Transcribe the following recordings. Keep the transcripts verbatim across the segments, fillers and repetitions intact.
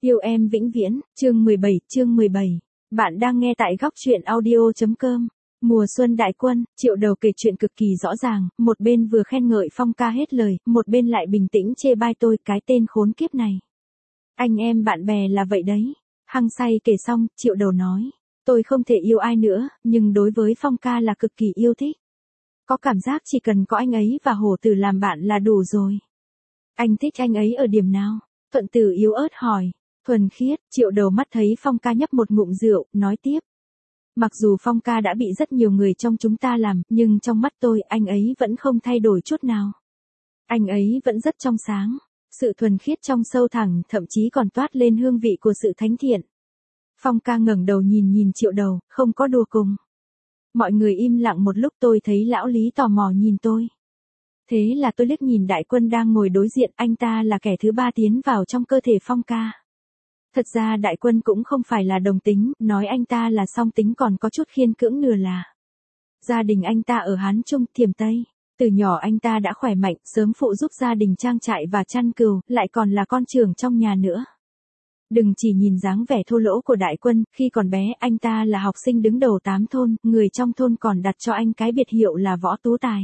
Yêu em vĩnh viễn, chương mười bảy, chương mười bảy. Bạn đang nghe tại góc truyện audio.com. Mùa xuân đại quân, Triệu Đầu kể chuyện cực kỳ rõ ràng, một bên vừa khen ngợi Phong ca hết lời, một bên lại bình tĩnh chê bai tôi cái tên khốn kiếp này. Anh em bạn bè là vậy đấy. Hăng say kể xong, Triệu Đầu nói, tôi không thể yêu ai nữa, nhưng đối với Phong ca là cực kỳ yêu thích. Có cảm giác chỉ cần có anh ấy và Hổ Tử làm bạn là đủ rồi. Anh thích anh ấy ở điểm nào? Thuận Tử yếu ớt hỏi. Thuần khiết, Triệu Đầu mắt thấy Phong ca nhấp một ngụm rượu, nói tiếp. Mặc dù Phong ca đã bị rất nhiều người trong chúng ta làm, nhưng trong mắt tôi, anh ấy vẫn không thay đổi chút nào. Anh ấy vẫn rất trong sáng. Sự thuần khiết trong sâu thẳm, thậm chí còn toát lên hương vị của sự thánh thiện. Phong ca ngẩng đầu nhìn nhìn Triệu Đầu, không có đùa cùng. Mọi người im lặng một lúc, tôi thấy lão Lý tò mò nhìn tôi. Thế là tôi liếc nhìn Đại Quân đang ngồi đối diện, anh ta là kẻ thứ ba tiến vào trong cơ thể Phong ca. Thật ra Đại Quân cũng không phải là đồng tính, nói anh ta là song tính còn có chút khiên cưỡng nửa là. Gia đình anh ta ở Hán Trung, Thiểm Tây. Từ nhỏ anh ta đã khỏe mạnh, sớm phụ giúp gia đình trang trại và chăn cừu, lại còn là con trưởng trong nhà nữa. Đừng chỉ nhìn dáng vẻ thô lỗ của Đại Quân, khi còn bé anh ta là học sinh đứng đầu tám thôn, người trong thôn còn đặt cho anh cái biệt hiệu là Võ Tú Tài.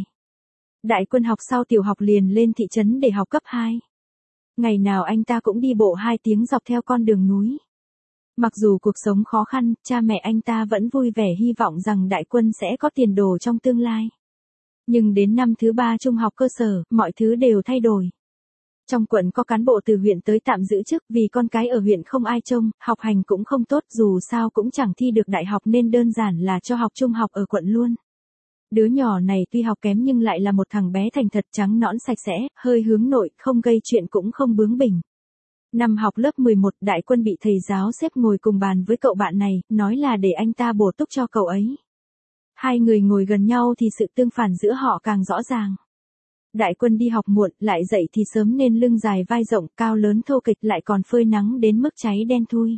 Đại Quân học sau tiểu học liền lên thị trấn để học cấp hai. Ngày nào anh ta cũng đi bộ hai tiếng dọc theo con đường núi. Mặc dù cuộc sống khó khăn, cha mẹ anh ta vẫn vui vẻ hy vọng rằng Đại Quân sẽ có tiền đồ trong tương lai. Nhưng đến năm thứ ba trung học cơ sở, mọi thứ đều thay đổi. Trong quận có cán bộ từ huyện tới tạm giữ chức vì con cái ở huyện không ai trông, học hành cũng không tốt, dù sao cũng chẳng thi được đại học nên đơn giản là cho học trung học ở quận luôn. Đứa nhỏ này tuy học kém nhưng lại là một thằng bé thành thật, trắng nõn sạch sẽ, hơi hướng nội, không gây chuyện cũng không bướng bỉnh. Năm học lớp mười một, Đại Quân bị thầy giáo xếp ngồi cùng bàn với cậu bạn này, nói là để anh ta bổ túc cho cậu ấy. Hai người ngồi gần nhau thì sự tương phản giữa họ càng rõ ràng. Đại Quân đi học muộn, lại dậy thì sớm nên lưng dài vai rộng, cao lớn thô kịch, lại còn phơi nắng đến mức cháy đen thui.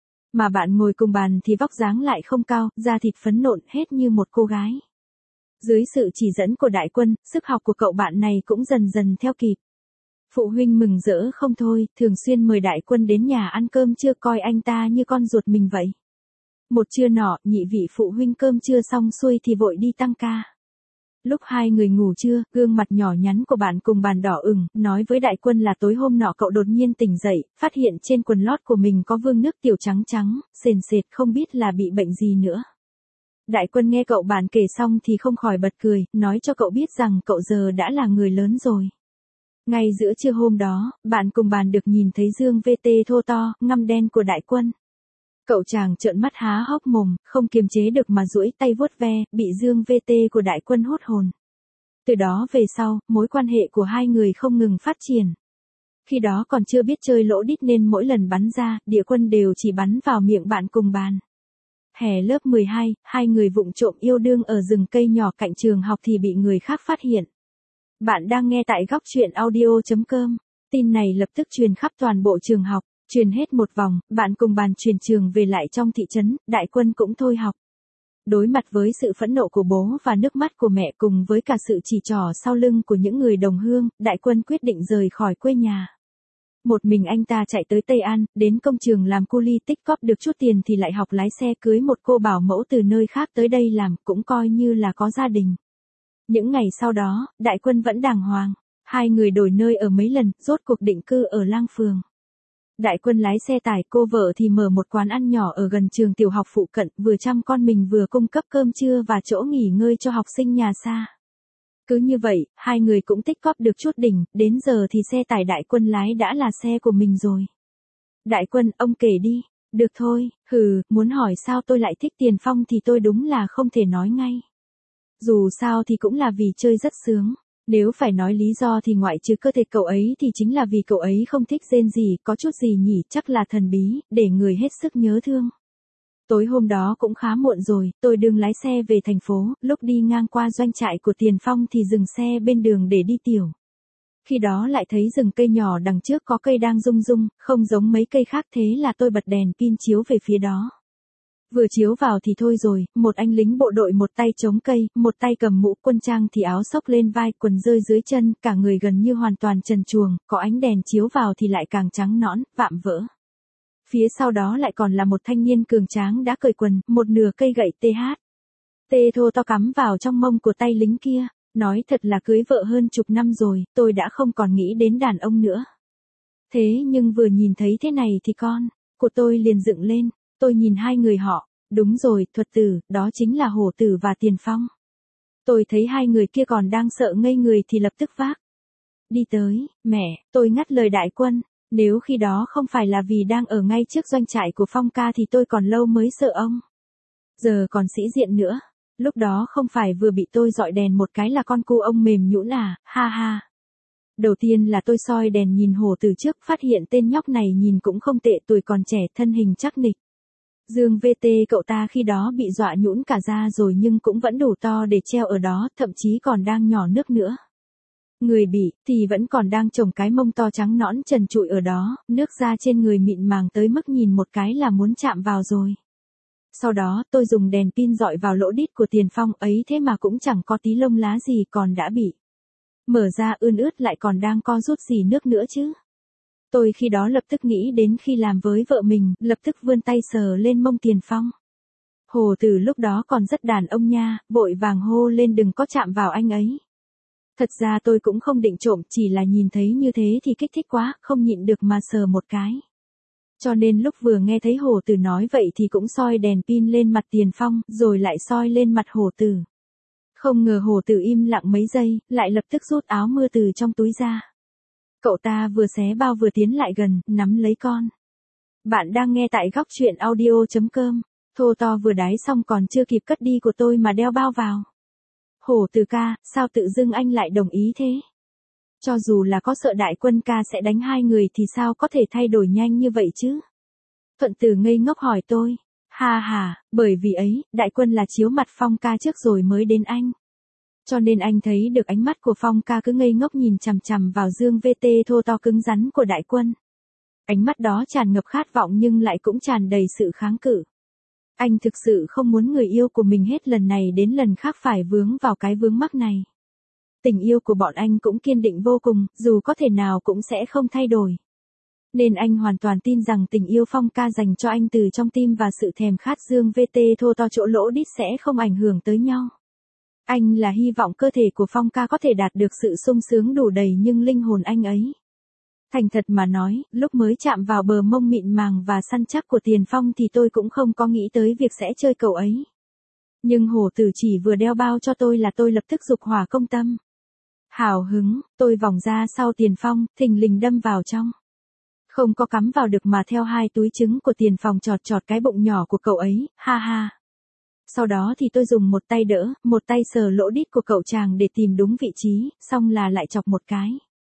Mà bạn ngồi cùng bàn thì vóc dáng lại không cao, da thịt phấn nộn hết như một cô gái. Dưới sự chỉ dẫn của Đại Quân, sức học của cậu bạn này cũng dần dần theo kịp. Phụ huynh mừng rỡ không thôi, thường xuyên mời Đại Quân đến nhà ăn cơm trưa, coi anh ta như con ruột mình vậy. Một trưa nọ, nhị vị phụ huynh cơm trưa xong xuôi thì vội đi tăng ca. Lúc hai người ngủ trưa, gương mặt nhỏ nhắn của bạn cùng bàn đỏ ửng, nói với Đại Quân là tối hôm nọ cậu đột nhiên tỉnh dậy, phát hiện trên quần lót của mình có vương nước tiểu trắng trắng, sền sệt, không biết là bị bệnh gì nữa. Đại Quân nghe cậu bạn kể xong thì không khỏi bật cười, nói cho cậu biết rằng cậu giờ đã là người lớn rồi. Ngay giữa trưa hôm đó, bạn cùng bàn được nhìn thấy dương vê tê thô to, ngăm đen của Đại Quân. Cậu chàng trợn mắt há hốc mồm, không kiềm chế được mà duỗi tay vuốt ve, bị dương vê tê của Đại Quân hút hồn. Từ đó về sau, mối quan hệ của hai người không ngừng phát triển. Khi đó còn chưa biết chơi lỗ đít nên mỗi lần bắn ra, Địa Quân đều chỉ bắn vào miệng bạn cùng bàn. Hè lớp mười hai, hai người vụng trộm yêu đương ở rừng cây nhỏ cạnh trường học thì bị người khác phát hiện. Bạn đang nghe tại góc truyện audio.com. Tin này lập tức truyền khắp toàn bộ trường học, truyền hết một vòng, bạn cùng bàn chuyển trường về lại trong thị trấn, Đại Quân cũng thôi học. Đối mặt với sự phẫn nộ của bố và nước mắt của mẹ cùng với cả sự chỉ trỏ sau lưng của những người đồng hương, Đại Quân quyết định rời khỏi quê nhà. Một mình anh ta chạy tới Tây An, đến công trường làm cu li, tích cóp được chút tiền thì lại học lái xe, cưới một cô bảo mẫu từ nơi khác tới đây làm, cũng coi như là có gia đình. Những ngày sau đó, Đại Quân vẫn đàng hoàng. Hai người đổi nơi ở mấy lần, rốt cuộc định cư ở Lang Phường. Đại Quân lái xe tải, cô vợ thì mở một quán ăn nhỏ ở gần trường tiểu học phụ cận, vừa chăm con mình vừa cung cấp cơm trưa và chỗ nghỉ ngơi cho học sinh nhà xa. Cứ như vậy, hai người cũng tích cóp được chút đỉnh, đến giờ thì xe tải Đại Quân lái đã là xe của mình rồi. Đại Quân, ông kể đi. Được thôi, hừ, muốn hỏi sao tôi lại thích Tiền Phong thì tôi đúng là không thể nói ngay. Dù sao thì cũng là vì chơi rất sướng. Nếu phải nói lý do thì ngoại trừ cơ thể cậu ấy thì chính là vì cậu ấy không thích rên gì, có chút gì nhỉ, chắc là thần bí, để người hết sức nhớ thương. Tối hôm đó cũng khá muộn rồi, tôi đương lái xe về thành phố, lúc đi ngang qua doanh trại của Tiền Phong thì dừng xe bên đường để đi tiểu. Khi đó lại thấy rừng cây nhỏ đằng trước có cây đang rung rung, không giống mấy cây khác, thế là tôi bật đèn pin chiếu về phía đó. Vừa chiếu vào thì thôi rồi, một anh lính bộ đội một tay chống cây, một tay cầm mũ quân trang thì áo xốc lên vai, quần rơi dưới chân, cả người gần như hoàn toàn trần truồng, có ánh đèn chiếu vào thì lại càng trắng nõn, vạm vỡ. Phía sau đó lại còn là một thanh niên cường tráng đã cởi quần, một nửa cây gậy tê hát. Tê thô to cắm vào trong mông của tay lính kia. Nói thật là cưới vợ hơn chục năm rồi, tôi đã không còn nghĩ đến đàn ông nữa. Thế nhưng vừa nhìn thấy thế này thì con của tôi liền dựng lên. Tôi nhìn hai người họ. Đúng rồi, thuật tử, đó chính là Hổ Tử và Tiền Phong. Tôi thấy hai người kia còn đang sợ ngây người thì lập tức vác đi tới. Mẹ, tôi ngắt lời đại quân. Nếu khi đó không phải là vì đang ở ngay trước doanh trại của Phong ca thì tôi còn lâu mới sợ ông. Giờ còn sĩ diện nữa. Lúc đó không phải vừa bị tôi dọi đèn một cái là con cu ông mềm nhũn à, ha ha. Đầu tiên là tôi soi đèn nhìn Hổ Tử trước, phát hiện tên nhóc này nhìn cũng không tệ, tuổi còn trẻ, thân hình chắc nịch. Dương vê tê cậu ta khi đó bị dọa nhũn cả da rồi nhưng cũng vẫn đủ to để treo ở đó, thậm chí còn đang nhỏ nước nữa. Người bị thì vẫn còn đang trồng cái mông to trắng nõn trần trụi ở đó, nước da trên người mịn màng tới mức nhìn một cái là muốn chạm vào rồi. Sau đó tôi dùng đèn pin dọi vào lỗ đít của Tiền Phong ấy, thế mà cũng chẳng có tí lông lá gì, còn đã bị mở ra ươn ướt lại còn đang co rút gì nước nữa chứ. Tôi khi đó lập tức nghĩ đến khi làm với vợ mình, lập tức vươn tay sờ lên mông Tiền Phong. Hổ Tử lúc đó còn rất đàn ông nha, vội vàng hô lên đừng có chạm vào anh ấy. Thật ra tôi cũng không định trộm, chỉ là nhìn thấy như thế thì kích thích quá, không nhịn được mà sờ một cái. Cho nên lúc vừa nghe thấy Hổ Tử nói vậy thì cũng soi đèn pin lên mặt Tiền Phong, rồi lại soi lên mặt Hổ Tử. Không ngờ Hổ Tử im lặng mấy giây, lại lập tức rút áo mưa từ trong túi ra. Cậu ta vừa xé bao vừa tiến lại gần, nắm lấy con. Bạn đang nghe tại góc truyện audio chấm com. Thô to vừa đái xong còn chưa kịp cất đi của tôi mà đeo bao vào. Hổ Tử ca, sao tự dưng anh lại đồng ý thế? Cho dù là có sợ đại quân ca sẽ đánh hai người thì sao có thể thay đổi nhanh như vậy chứ? Thuận Tử ngây ngốc hỏi tôi. Ha ha, bởi vì ấy, đại quân là chiếu mặt Phong ca trước rồi mới đến anh. Cho nên anh thấy được ánh mắt của Phong ca cứ ngây ngốc nhìn chằm chằm vào Dương vê tê thô to cứng rắn của đại quân. Ánh mắt đó tràn ngập khát vọng nhưng lại cũng tràn đầy sự kháng cự. Anh thực sự không muốn người yêu của mình hết lần này đến lần khác phải vướng vào cái vướng mắc này. Tình yêu của bọn anh cũng kiên định vô cùng, dù có thể nào cũng sẽ không thay đổi. Nên anh hoàn toàn tin rằng tình yêu Phong ca dành cho anh từ trong tim và sự thèm khát Dương vê tê thô to chỗ lỗ đít sẽ không ảnh hưởng tới nhau. Anh là hy vọng cơ thể của Phong ca có thể đạt được sự sung sướng đủ đầy nhưng linh hồn anh ấy. Thành thật mà nói, lúc mới chạm vào bờ mông mịn màng và săn chắc của Tiền Phong thì tôi cũng không có nghĩ tới việc sẽ chơi cậu ấy. Nhưng Hổ Tử chỉ vừa đeo bao cho tôi là tôi lập tức dục hỏa công tâm. Hào hứng, tôi vòng ra sau Tiền Phong, thình lình đâm vào trong. Không có cắm vào được mà theo hai túi trứng của Tiền Phong chọt chọt cái bụng nhỏ của cậu ấy, ha ha. Sau đó thì tôi dùng một tay đỡ, một tay sờ lỗ đít của cậu chàng để tìm đúng vị trí, xong là lại chọc một cái.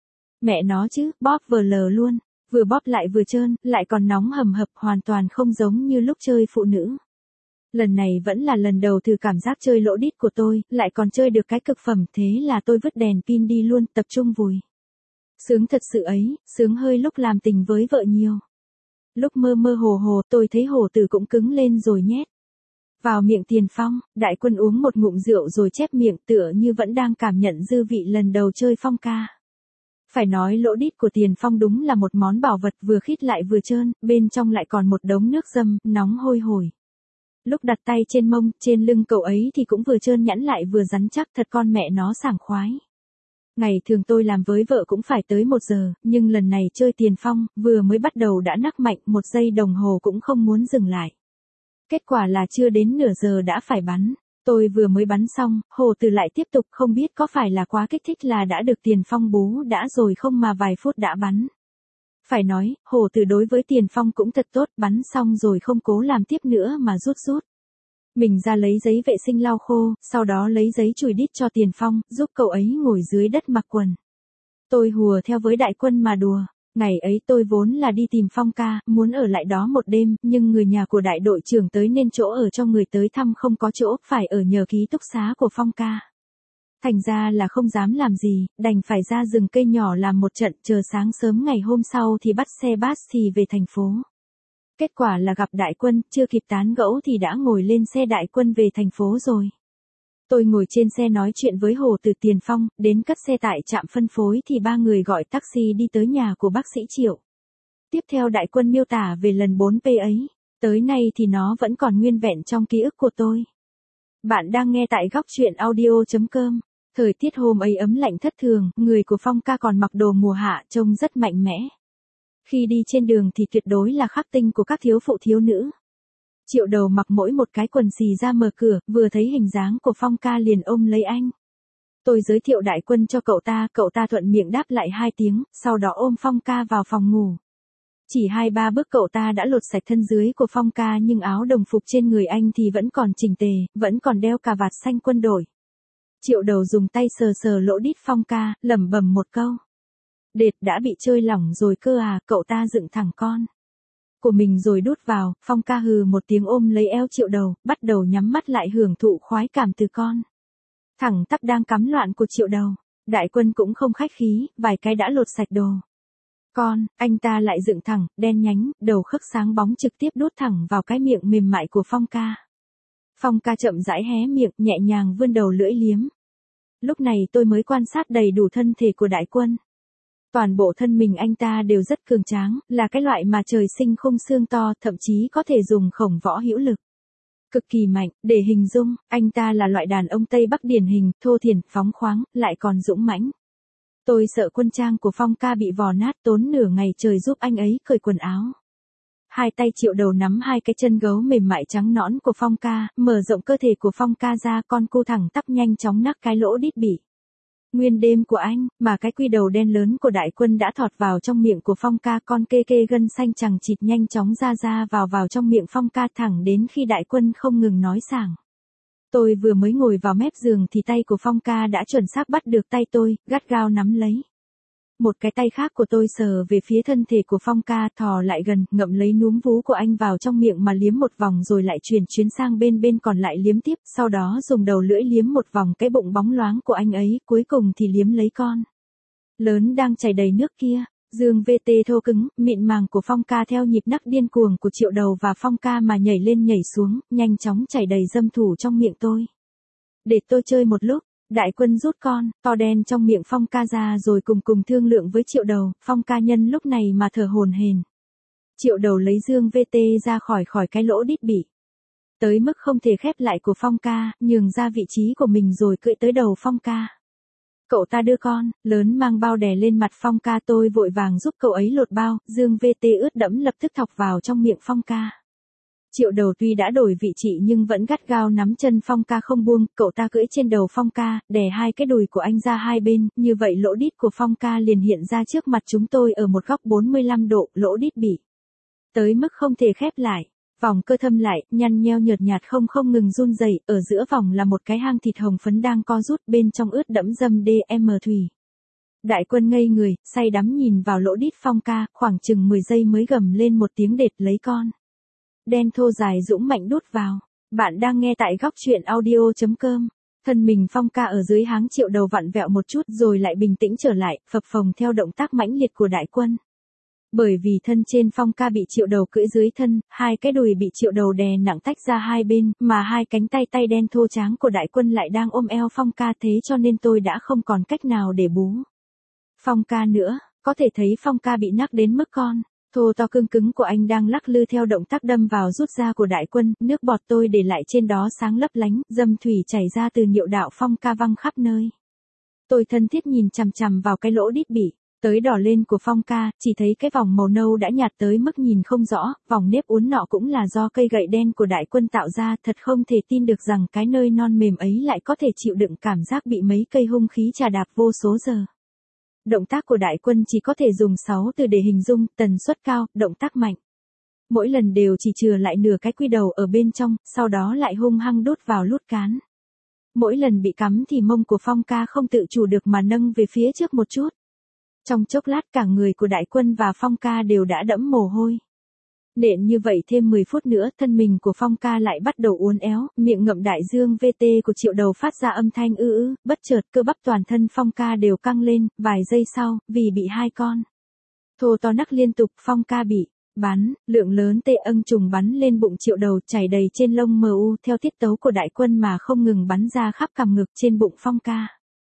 Mẹ nó chứ, bóp vờ lờ luôn, vừa bóp lại vừa trơn, lại còn nóng hầm hập, hoàn toàn không giống như lúc chơi phụ nữ. Lần này vẫn là lần đầu thử cảm giác chơi lỗ đít của tôi, lại còn chơi được cái cực phẩm, thế là tôi vứt đèn pin đi luôn, tập trung vùi. Sướng thật sự ấy, sướng hơi lúc làm tình với vợ nhiều. Lúc mơ mơ hồ hồ tôi thấy Hổ Tử cũng cứng lên rồi nhét vào miệng Tiền Phong, đại quân uống một ngụm rượu rồi chép miệng tựa như vẫn đang cảm nhận dư vị lần đầu chơi Phong ca. Phải nói lỗ đít của Tiền Phong đúng là một món bảo vật, vừa khít lại vừa trơn, bên trong lại còn một đống nước dâm, nóng hôi hổi. Lúc đặt tay trên mông, trên lưng cậu ấy thì cũng vừa trơn nhẵn lại vừa rắn chắc, thật con mẹ nó sảng khoái. Ngày thường tôi làm với vợ cũng phải tới một giờ, nhưng lần này chơi Tiền Phong, vừa mới bắt đầu đã nắc mạnh, một giây đồng hồ cũng không muốn dừng lại. Kết quả là chưa đến nửa giờ đã phải bắn. Tôi vừa mới bắn xong, Hổ Tử lại tiếp tục, không biết có phải là quá kích thích là đã được Tiền Phong bú đã rồi không mà vài phút đã bắn. Phải nói, Hổ Tử đối với Tiền Phong cũng thật tốt, bắn xong rồi không cố làm tiếp nữa mà rút rút. Mình ra lấy giấy vệ sinh lau khô, sau đó lấy giấy chùi đít cho Tiền Phong, giúp cậu ấy ngồi dưới đất mặc quần. Tôi hùa theo với đại quân mà đùa. Ngày ấy tôi vốn là đi tìm Phong ca, muốn ở lại đó một đêm, nhưng người nhà của đại đội trưởng tới nên chỗ ở cho người tới thăm không có chỗ, phải ở nhờ ký túc xá của Phong ca. Thành ra là không dám làm gì, đành phải ra rừng cây nhỏ làm một trận, chờ sáng sớm ngày hôm sau thì bắt xe bus thì về thành phố. Kết quả là gặp đại quân, chưa kịp tán gẫu thì đã ngồi lên xe đại quân về thành phố rồi. Tôi ngồi trên xe nói chuyện với Hổ Tử, Tiền Phong, đến cất xe tại trạm phân phối thì ba người gọi taxi đi tới nhà của bác sĩ Triệu. Tiếp theo Đại Quân miêu tả về lần bốn P ấy, tới nay thì nó vẫn còn nguyên vẹn trong ký ức của tôi. Bạn đang nghe tại góc truyện audio.com. Thời tiết hôm ấy ấm lạnh thất thường, người của Phong ca còn mặc đồ mùa hạ trông rất mạnh mẽ. Khi đi trên đường thì tuyệt đối là khắc tinh của các thiếu phụ thiếu nữ. Triệu Đầu mặc mỗi một cái quần xì ra mở cửa, vừa thấy hình dáng của Phong ca liền ôm lấy anh. Tôi giới thiệu Đại Quân cho cậu ta, cậu ta thuận miệng đáp lại hai tiếng, sau đó ôm Phong ca vào phòng ngủ. Chỉ hai ba bước cậu ta đã lột sạch thân dưới của Phong ca, nhưng áo đồng phục trên người anh thì vẫn còn chỉnh tề, vẫn còn đeo cà vạt xanh quân đội. Triệu Đầu dùng tay sờ sờ lỗ đít Phong ca, lẩm bẩm một câu. Đệt, đã bị chơi lỏng rồi cơ à, cậu ta dựng thẳng con của mình rồi đút vào. Phong ca hừ một tiếng ôm lấy eo Triệu Đầu, bắt đầu nhắm mắt lại hưởng thụ khoái cảm từ con thẳng tắp đang cắm loạn của Triệu Đầu. Đại Quân cũng không khách khí, vài cái đã lột sạch đồ con, anh ta lại dựng thẳng, đen nhánh, đầu khớp sáng bóng trực tiếp đút thẳng vào cái miệng mềm mại của Phong ca. Phong ca chậm rãi hé miệng, nhẹ nhàng vươn đầu lưỡi liếm. Lúc này tôi mới quan sát đầy đủ thân thể của Đại Quân. Toàn bộ thân mình anh ta đều rất cường tráng, là cái loại mà trời sinh khung xương to, thậm chí có thể dùng khổng võ hữu lực. Cực kỳ mạnh, để hình dung, anh ta là loại đàn ông Tây Bắc điển hình, thô thiển, phóng khoáng, lại còn dũng mãnh. Tôi sợ quân trang của Phong ca bị vò nát, tốn nửa ngày trời giúp anh ấy cởi quần áo. Hai tay Triệu Đầu nắm hai cái chân gấu mềm mại trắng nõn của Phong ca, mở rộng cơ thể của Phong ca ra, con cu thẳng tắp nhanh chóng nắc cái lỗ đít bỉ. Nguyên đêm của anh, mà cái quy đầu đen lớn của Đại Quân đã thọt vào trong miệng của Phong ca, con kê kê gân xanh chằng chịt nhanh chóng ra ra vào vào trong miệng Phong ca thẳng đến khi Đại Quân không ngừng nói sảng. Tôi vừa mới ngồi vào mép giường thì tay của Phong ca đã chuẩn xác bắt được tay tôi, gắt gao nắm lấy. Một cái tay khác của tôi sờ về phía thân thể của Phong ca, thò lại gần, ngậm lấy núm vú của anh vào trong miệng mà liếm một vòng rồi lại chuyển chuyến sang bên bên còn lại liếm tiếp, sau đó dùng đầu lưỡi liếm một vòng cái bụng bóng loáng của anh ấy, cuối cùng thì liếm lấy con lớn đang chảy đầy nước kia. Dương vê tê thô cứng, mịn màng của Phong ca theo nhịp nắc điên cuồng của Triệu Đầu và Phong ca mà nhảy lên nhảy xuống, nhanh chóng chảy đầy dâm thủ trong miệng tôi. Để tôi chơi một lúc. Đại Quân rút con to đen trong miệng Phong ca ra rồi cùng cùng thương lượng với Triệu Đầu. Phong ca nhân lúc này mà thở hổn hển. Triệu Đầu lấy Dương vê tê ra khỏi khỏi cái lỗ đít bỉ, tới mức không thể khép lại của Phong ca, nhường ra vị trí của mình rồi cưỡi tới đầu Phong ca. Cậu ta đưa con lớn mang bao đè lên mặt Phong ca, tôi vội vàng giúp cậu ấy lột bao. Dương vê tê ướt đẫm lập tức thọc vào trong miệng Phong ca. Triệu Đầu tuy đã đổi vị trị nhưng vẫn gắt gao nắm chân Phong ca không buông, cậu ta cưỡi trên đầu Phong ca, đè hai cái đùi của anh ra hai bên, như vậy lỗ đít của Phong ca liền hiện ra trước mặt chúng tôi ở một góc bốn mươi lăm độ, lỗ đít bỉ tới mức không thể khép lại. Vòng cơ thâm lại, nhăn nheo nhợt nhạt không không ngừng run rẩy, ở giữa vòng là một cái hang thịt hồng phấn đang co rút, bên trong ướt đẫm dâm đê em thủy. Đại Quân ngây người, say đắm nhìn vào lỗ đít Phong ca, khoảng chừng mười giây mới gầm lên một tiếng đệt lấy con đen thô dài dũng mạnh đút vào. Bạn đang nghe tại góc truyện audio.com. Thân mình Phong ca ở dưới háng Triệu Đầu vặn vẹo một chút rồi lại bình tĩnh trở lại, phập phồng theo động tác mãnh liệt của Đại Quân. Bởi vì thân trên Phong ca bị Triệu Đầu cưỡi dưới thân, hai cái đùi bị Triệu Đầu đè nặng tách ra hai bên, mà hai cánh tay tay đen thô tráng của Đại Quân lại đang ôm eo Phong ca, thế cho nên tôi đã không còn cách nào để bú Phong ca nữa. Có thể thấy Phong ca bị nắc đến mức con thô to cương cứng của anh đang lắc lư theo động tác đâm vào rút ra của Đại Quân, nước bọt tôi để lại trên đó sáng lấp lánh, dâm thủy chảy ra từ niệu đạo Phong ca văng khắp nơi. Tôi thân thiết nhìn chằm chằm vào cái lỗ đít bỉ tới đỏ lên của Phong ca, chỉ thấy cái vòng màu nâu đã nhạt tới mức nhìn không rõ, vòng nếp uốn nọ cũng là do cây gậy đen của Đại Quân tạo ra, thật không thể tin được rằng cái nơi non mềm ấy lại có thể chịu đựng cảm giác bị mấy cây hung khí chà đạp vô số giờ. Động tác của Đại Quân chỉ có thể dùng sáu từ để hình dung, tần suất cao, động tác mạnh. Mỗi lần đều chỉ chừa lại nửa cái quy đầu ở bên trong, sau đó lại hung hăng đút vào lút cán. Mỗi lần bị cắm thì mông của Phong ca không tự chủ được mà nâng về phía trước một chút. Trong chốc lát cả người của Đại Quân và Phong ca đều đã đẫm mồ hôi. Nện như vậy thêm mười phút nữa, thân mình của Phong ca lại bắt đầu uốn éo, miệng ngậm đại dương vê tê của Triệu Đầu phát ra âm thanh ư ư, bất chợt cơ bắp toàn thân Phong ca đều căng lên, vài giây sau, vì bị hai con thô to nắc liên tục, Phong ca bị bắn, lượng lớn tê âng trùng bắn lên bụng Triệu Đầu, chảy đầy trên lông mờ u theo tiết tấu của Đại Quân mà không ngừng bắn ra khắp cằm ngực trên bụng Phong ca.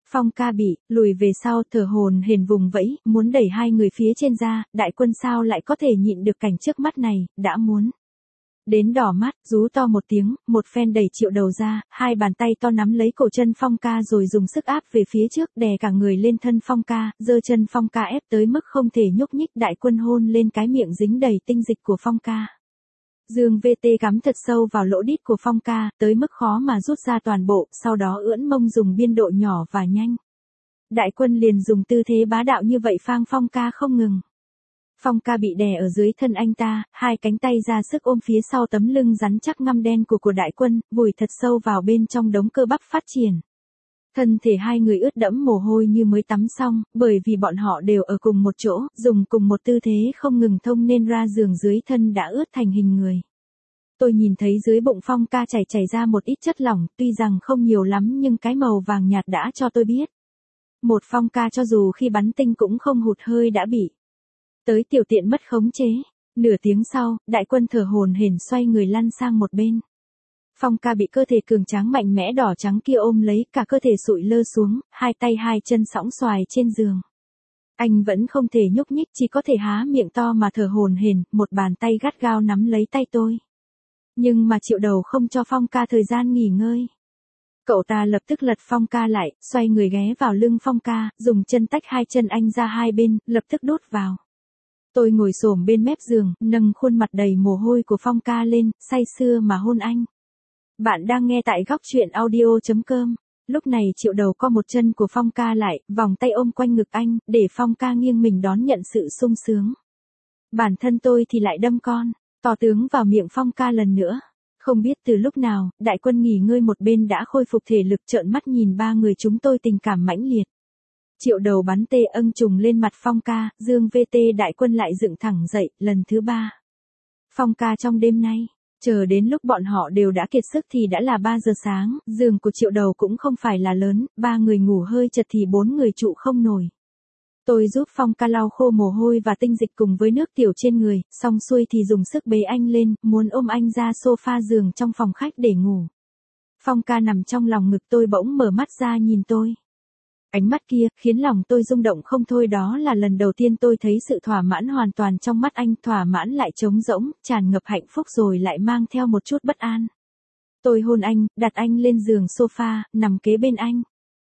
Phong ca bị lùi về sau, thở hổn hển vùng vẫy, muốn đẩy hai người phía trên ra, Đại Quân sao lại có thể nhịn được cảnh trước mắt này, đã muốn đến đỏ mắt, rú to một tiếng, một phen đẩy Triệu Đầu ra, hai bàn tay to nắm lấy cổ chân Phong ca rồi dùng sức áp về phía trước, đè cả người lên thân Phong ca, giơ chân Phong ca ép tới mức không thể nhúc nhích. Đại Quân hôn lên cái miệng dính đầy tinh dịch của Phong ca. Dương vê tê cắm thật sâu vào lỗ đít của Phong ca, tới mức khó mà rút ra toàn bộ, sau đó ưỡn mông dùng biên độ nhỏ và nhanh. Đại Quân liền dùng tư thế bá đạo như vậy phang Phong ca không ngừng. Phong ca bị đè ở dưới thân anh ta, hai cánh tay ra sức ôm phía sau tấm lưng rắn chắc ngăm đen của của Đại Quân, vùi thật sâu vào bên trong đống cơ bắp phát triển. Thân thể hai người ướt đẫm mồ hôi như mới tắm xong, bởi vì bọn họ đều ở cùng một chỗ, dùng cùng một tư thế không ngừng thông nên ra giường dưới thân đã ướt thành hình người. Tôi nhìn thấy dưới bụng Phong ca chảy chảy ra một ít chất lỏng, tuy rằng không nhiều lắm nhưng cái màu vàng nhạt đã cho tôi biết. Một Phong ca cho dù khi bắn tinh cũng không hụt hơi đã bị tới tiểu tiện mất khống chế. Nửa tiếng sau, Đại Quân thở hổn hển xoay người lăn sang một bên. Phong ca bị cơ thể cường tráng mạnh mẽ đỏ trắng kia ôm lấy, cả cơ thể sụi lơ xuống, hai tay hai chân sõng xoài trên giường. Anh vẫn không thể nhúc nhích, chỉ có thể há miệng to mà thở hổn hển, một bàn tay gắt gao nắm lấy tay tôi. Nhưng mà Triệu Đầu không cho Phong ca thời gian nghỉ ngơi. Cậu ta lập tức lật Phong ca lại, xoay người ghé vào lưng Phong ca, dùng chân tách hai chân anh ra hai bên, lập tức đút vào. Tôi ngồi xổm bên mép giường, nâng khuôn mặt đầy mồ hôi của Phong ca lên, say sưa mà hôn anh. Bạn đang nghe tại góc truyện audio chấm com. Lúc này Triệu Đầu co một chân của Phong ca lại, vòng tay ôm quanh ngực anh, để Phong ca nghiêng mình đón nhận sự sung sướng. Bản thân tôi thì lại đâm con, to tướng vào miệng Phong ca lần nữa. Không biết từ lúc nào, Đại Quân nghỉ ngơi một bên đã khôi phục thể lực, trợn mắt nhìn ba người chúng tôi tình cảm mãnh liệt. Triệu Đầu bắn tê âng trùng lên mặt Phong ca, Dương vê tê Đại Quân lại dựng thẳng dậy, lần thứ ba. Phong ca trong đêm nay, chờ đến lúc bọn họ đều đã kiệt sức thì đã là ba giờ sáng, giường của Triệu Đầu cũng không phải là lớn, ba người ngủ hơi chật thì bốn người trụ không nổi. Tôi giúp Phong ca lau khô mồ hôi và tinh dịch cùng với nước tiểu trên người, xong xuôi thì dùng sức bế anh lên, muốn ôm anh ra sofa giường trong phòng khách để ngủ. Phong ca nằm trong lòng ngực tôi bỗng mở mắt ra nhìn tôi. Ánh mắt kia, khiến lòng tôi rung động không thôi, đó là lần đầu tiên tôi thấy sự thỏa mãn hoàn toàn trong mắt anh, thỏa mãn lại trống rỗng, tràn ngập hạnh phúc rồi lại mang theo một chút bất an. Tôi hôn anh, đặt anh lên giường sofa, nằm kế bên anh.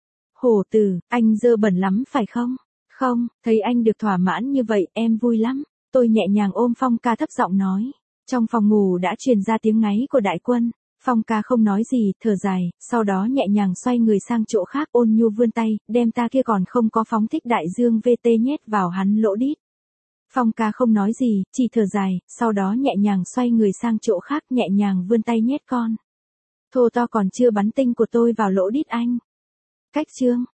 Hổ tử, anh dơ bẩn lắm phải không? Không, thấy anh được thỏa mãn như vậy, em vui lắm. Tôi nhẹ nhàng ôm Phong ca thấp giọng nói. Trong phòng ngủ đã truyền ra tiếng ngáy của Đại Quân. Phong ca không nói gì, thở dài, sau đó nhẹ nhàng xoay người sang chỗ khác, ôn nhu vươn tay, đem ta kia còn không có phóng thích đại dương vê tê nhét vào hắn lỗ đít. Phong ca không nói gì, chỉ thở dài, sau đó nhẹ nhàng xoay người sang chỗ khác, nhẹ nhàng vươn tay nhét con thô to còn chưa bắn tinh của tôi vào lỗ đít anh. Cách chương